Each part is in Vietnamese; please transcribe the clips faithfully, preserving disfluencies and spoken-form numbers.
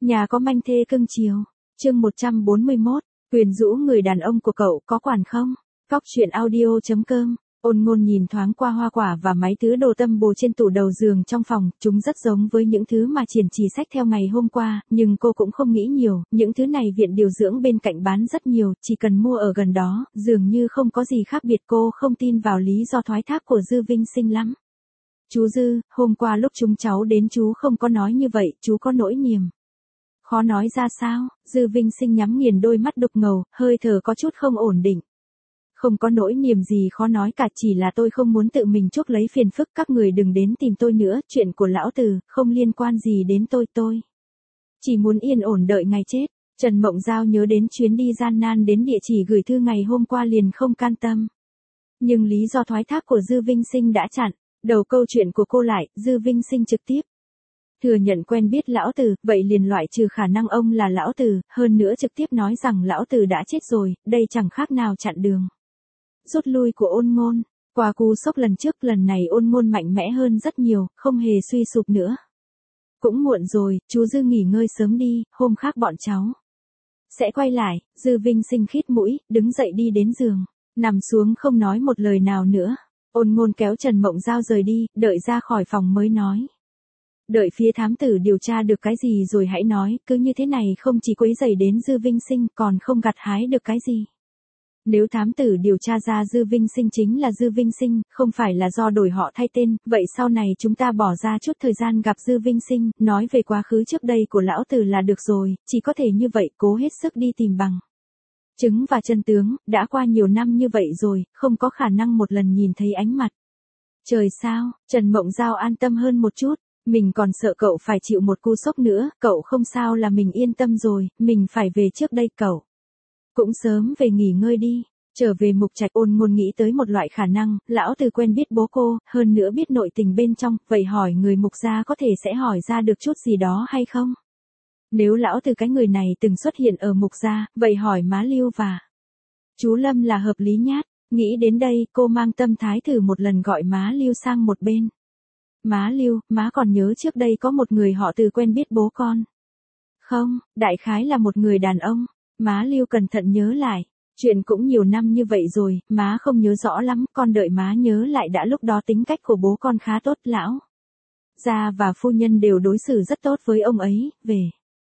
Nhà có manh thê cưng chiều. Chương một trăm bốn mươi mốt, quyền rũ người đàn ông của cậu có quản không? Cóc truyện audio chấm com. Ôn Ngôn nhìn thoáng qua hoa quả và mấy thứ đồ tâm bồ trên tủ đầu giường trong phòng, chúng rất giống với những thứ mà Triển Trì xách theo ngày hôm qua, nhưng cô cũng không nghĩ nhiều, những thứ này viện điều dưỡng bên cạnh bán rất nhiều, chỉ cần mua ở gần đó, dường như không có gì khác biệt. Cô không tin vào lý do thoái thác của Dư Vinh Sinh lắm. Chú Dư, hôm qua lúc chúng cháu đến chú không có nói như vậy, chú có nỗi niềm. Khó nói ra sao? Dư Vinh Sinh nhắm nghiền đôi mắt đục ngầu, hơi thở có chút không ổn định. Không có nỗi niềm gì khó nói cả, chỉ là tôi không muốn tự mình chuốc lấy phiền phức, các người đừng đến tìm tôi nữa, chuyện của lão Từ, không liên quan gì đến tôi tôi. Chỉ muốn yên ổn đợi ngày chết. Trần Mộng Giao nhớ đến chuyến đi gian nan đến địa chỉ gửi thư ngày hôm qua liền không can tâm. Nhưng lý do thoái thác của Dư Vinh Sinh đã chặn, đầu câu chuyện của cô lại, Dư Vinh Sinh trực tiếp thừa nhận quen biết lão Từ, vậy liền loại trừ khả năng ông là lão Từ, hơn nữa trực tiếp nói rằng lão Từ đã chết rồi, đây chẳng khác nào chặn đường rút lui của Ôn Ngôn. Qua cú sốc lần trước, lần này Ôn Ngôn mạnh mẽ hơn rất nhiều, không hề suy sụp nữa. Cũng muộn rồi, chú Dư nghỉ ngơi sớm đi, hôm khác bọn cháu sẽ quay lại. Dư Vinh Sinh khít mũi, đứng dậy đi đến giường, nằm xuống không nói một lời nào nữa. Ôn Ngôn kéo Trần Mộng Giao rời đi, đợi ra khỏi phòng mới nói. Đợi phía thám tử điều tra được cái gì rồi hãy nói, cứ như thế này không chỉ quấy rầy đến Dư Vinh Sinh còn không gặt hái được cái gì. Nếu thám tử điều tra ra Dư Vinh Sinh chính là Dư Vinh Sinh, không phải là do đổi họ thay tên, vậy sau này chúng ta bỏ ra chút thời gian gặp Dư Vinh Sinh, nói về quá khứ trước đây của lão Từ là được rồi, chỉ có thể như vậy, cố hết sức đi tìm bằng chứng và chân tướng, đã qua nhiều năm như vậy rồi, không có khả năng một lần nhìn thấy ánh mặt trời sao? Trần Mộng Giao an tâm hơn một chút, mình còn sợ cậu phải chịu một cú sốc nữa, cậu không sao là mình yên tâm rồi, mình phải về trước đây, cậu cũng sớm về nghỉ ngơi đi. Trở về Mục Trạch, Ôn Ngôn nghĩ tới một loại khả năng, lão Từ quen biết bố cô, hơn nữa biết nội tình bên trong, vậy hỏi người Mục gia có thể sẽ hỏi ra được chút gì đó hay không? Nếu lão Từ cái người này từng xuất hiện ở Mục gia, vậy hỏi má Lưu và chú Lâm là hợp lý nhát. Nghĩ đến đây, cô mang tâm thái thử một lần gọi má Lưu sang một bên. Má Lưu, má còn nhớ trước đây có một người họ Từ quen biết bố con không? Đại khái là một người đàn ông. Má Lưu cẩn thận nhớ lại, chuyện cũng nhiều năm như vậy rồi, má không nhớ rõ lắm, con đợi má nhớ lại đã. Lúc đó tính cách của bố con khá tốt, lão gia và phu nhân đều đối xử rất tốt với ông ấy, về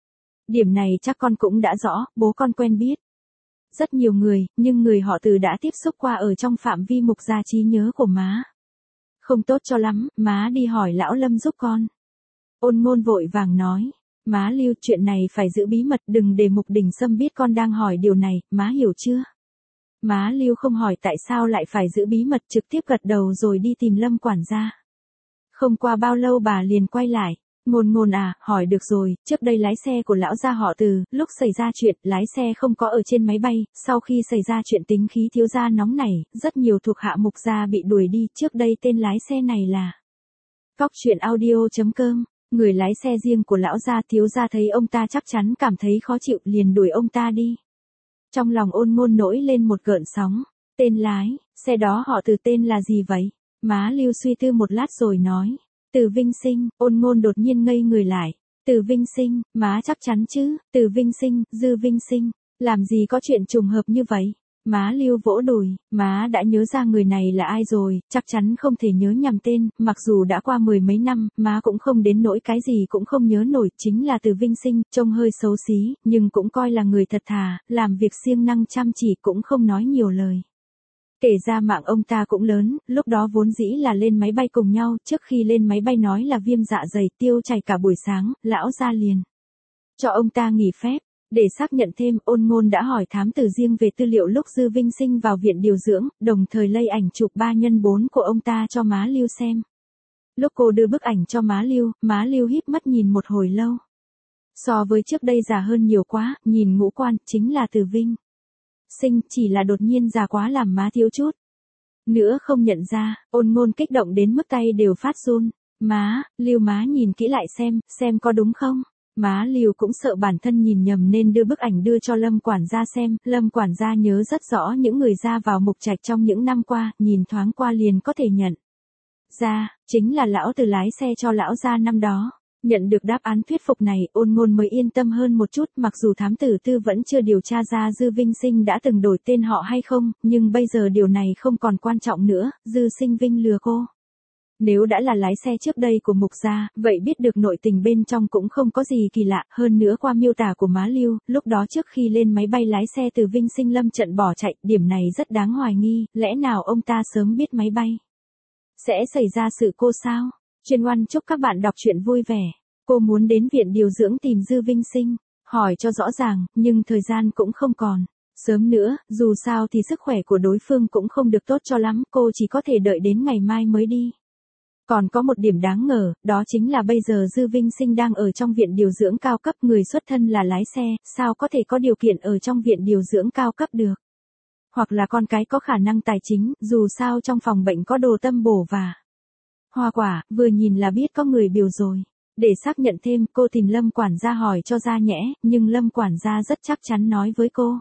điểm này chắc con cũng đã rõ, bố con quen biết rất nhiều người, nhưng người họ Từ đã tiếp xúc qua ở trong phạm vi Mục gia, trí nhớ của má không tốt cho lắm, má đi hỏi lão Lâm giúp con. Ôn Ngôn vội vàng nói. Má Lưu, chuyện này phải giữ bí mật, đừng để Mục Đình Sâm biết con đang hỏi điều này, má hiểu chưa? Má Lưu không hỏi tại sao lại phải giữ bí mật, trực tiếp gật đầu rồi đi tìm Lâm quản gia. Không qua bao lâu bà liền quay lại. Ngôn Ngôn à, hỏi được rồi, trước đây lái xe của lão gia họ Từ, lúc xảy ra chuyện, lái xe không có ở trên máy bay, sau khi xảy ra chuyện tính khí thiếu gia nóng nảy, rất nhiều thuộc hạ Mục gia bị đuổi đi, trước đây tên lái xe này là Cóc truyện audio chấm com. Người lái xe riêng của lão gia, thiếu gia thấy ông ta chắc chắn cảm thấy khó chịu, liền đuổi ông ta đi. Trong lòng Ôn Ngôn nổi lên một gợn sóng. Tên lái xe đó họ Từ tên là gì vậy? Má Lưu suy tư một lát rồi nói. Từ Vinh Sinh. Ôn Ngôn đột nhiên ngây người lại. Từ Vinh Sinh, má chắc chắn chứ? Từ Vinh Sinh, Dư Vinh Sinh, làm gì có chuyện trùng hợp như vậy? Má Lưu vỗ đùi, má đã nhớ ra người này là ai rồi, chắc chắn không thể nhớ nhầm tên, mặc dù đã qua mười mấy năm, má cũng không đến nỗi cái gì cũng không nhớ nổi, chính là Từ Vinh Sinh, trông hơi xấu xí, nhưng cũng coi là người thật thà, làm việc siêng năng chăm chỉ, cũng không nói nhiều lời. Kể ra mạng ông ta cũng lớn, lúc đó vốn dĩ là lên máy bay cùng nhau, trước khi lên máy bay nói là viêm dạ dày, tiêu chảy cả buổi sáng, lão gia liền cho ông ta nghỉ phép. Để xác nhận thêm, Ôn Ngôn đã hỏi thám tử riêng về tư liệu lúc Dư Vinh Sinh vào viện điều dưỡng, đồng thời lây ảnh chụp ba nhân bốn của ông ta cho má Lưu xem. Lúc cô đưa bức ảnh cho má Lưu, má Lưu híp mắt nhìn một hồi lâu. So với trước đây già hơn nhiều quá, nhìn ngũ quan, chính là Từ Vinh Sinh, chỉ là đột nhiên già quá làm má thiếu chút nữa không nhận ra. Ôn Ngôn kích động đến mức tay đều phát run. Má, Lưu má nhìn kỹ lại xem, xem có đúng không? Má Lưu cũng sợ bản thân nhìn nhầm nên đưa bức ảnh đưa cho Lâm quản gia xem, Lâm quản gia nhớ rất rõ những người ra vào Mục Trạch trong những năm qua, nhìn thoáng qua liền có thể nhận ra, chính là lão Từ lái xe cho lão gia năm đó. Nhận được đáp án thuyết phục này, Ôn Ngôn mới yên tâm hơn một chút, mặc dù thám tử tư vẫn chưa điều tra ra Dư Vinh Sinh đã từng đổi tên họ hay không, nhưng bây giờ điều này không còn quan trọng nữa, Dư Sinh Vinh lừa cô. Nếu đã là lái xe trước đây của Mục gia, vậy biết được nội tình bên trong cũng không có gì kỳ lạ, hơn nữa qua miêu tả của má Lưu, lúc đó trước khi lên máy bay lái xe từ Vinh Sinh lâm trận bỏ chạy, điểm này rất đáng hoài nghi, lẽ nào ông ta sớm biết máy bay sẽ xảy ra sự cô sao? Chuyên Oan chúc các bạn đọc truyện vui vẻ. Cô muốn đến viện điều dưỡng tìm Dư Vinh Sinh, hỏi cho rõ ràng, nhưng thời gian cũng không còn sớm nữa, dù sao thì sức khỏe của đối phương cũng không được tốt cho lắm, cô chỉ có thể đợi đến ngày mai mới đi. Còn có một điểm đáng ngờ, đó chính là bây giờ Dư Vinh Sinh đang ở trong viện điều dưỡng cao cấp, người xuất thân là lái xe, sao có thể có điều kiện ở trong viện điều dưỡng cao cấp được? Hoặc là con cái có khả năng tài chính, dù sao trong phòng bệnh có đồ tâm bổ và hoa quả, vừa nhìn là biết có người biểu rồi. Để xác nhận thêm, cô tìm Lâm quản gia hỏi cho ra nhẽ, nhưng Lâm quản gia rất chắc chắn nói với cô.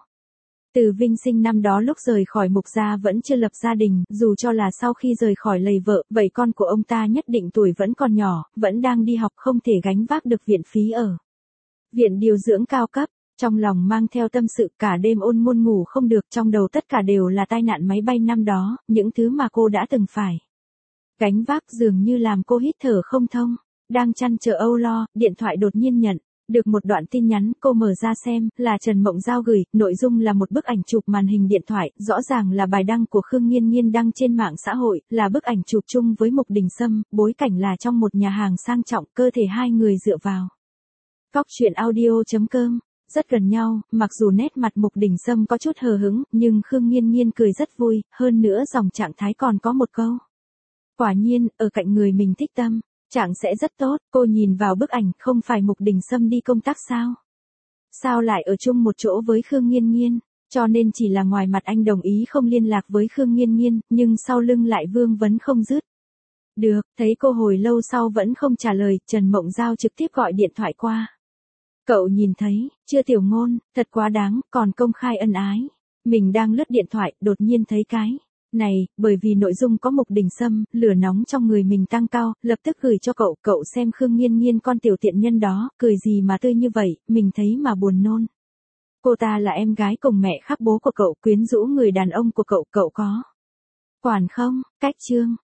Từ Vinh Sinh năm đó lúc rời khỏi Mục gia vẫn chưa lập gia đình, dù cho là sau khi rời khỏi lầy vợ, vậy con của ông ta nhất định tuổi vẫn còn nhỏ, vẫn đang đi học, không thể gánh vác được viện phí ở viện điều dưỡng cao cấp. Trong lòng mang theo tâm sự, cả đêm Ôn Ngôn ngủ không được, trong đầu tất cả đều là tai nạn máy bay năm đó, những thứ mà cô đã từng phải gánh vác dường như làm cô hít thở không thông. Đang trăn trở âu lo, điện thoại đột nhiên nhận được một đoạn tin nhắn, cô mở ra xem, là Trần Mộng Giao gửi, nội dung là một bức ảnh chụp màn hình điện thoại, rõ ràng là bài đăng của Khương Nghiên Nghiên đăng trên mạng xã hội, là bức ảnh chụp chung với Mục Đình Sâm, bối cảnh là trong một nhà hàng sang trọng, cơ thể hai người dựa vào góc truyện audio chấm com, rất gần nhau, mặc dù nét mặt Mục Đình Sâm có chút hờ hững, nhưng Khương Nghiên Nghiên cười rất vui, hơn nữa dòng trạng thái còn có một câu. Quả nhiên, ở cạnh người mình thích tâm trạng sẽ rất tốt. Cô nhìn vào bức ảnh, không phải Mục Đình Sâm đi công tác sao? Sao lại ở chung một chỗ với Khương Nghiên Nghiên? Cho nên chỉ là ngoài mặt anh đồng ý không liên lạc với Khương Nghiên Nghiên, nhưng sau lưng lại vương vấn không dứt. Được, thấy cô hồi lâu sau vẫn không trả lời, Trần Mộng Giao trực tiếp gọi điện thoại qua. Cậu nhìn thấy, chưa Tiểu Ngôn, thật quá đáng, còn công khai ân ái. Mình đang lướt điện thoại, đột nhiên thấy cái này, bởi vì nội dung có Mục Đình Sâm, lửa nóng trong người mình tăng cao, lập tức gửi cho cậu, cậu xem Khương Nghiên Nghiên con tiểu tiện nhân đó, cười gì mà tươi như vậy, mình thấy mà buồn nôn. Cô ta là em gái cùng mẹ khác bố của cậu, quyến rũ người đàn ông của cậu, cậu có quản không? Cách chương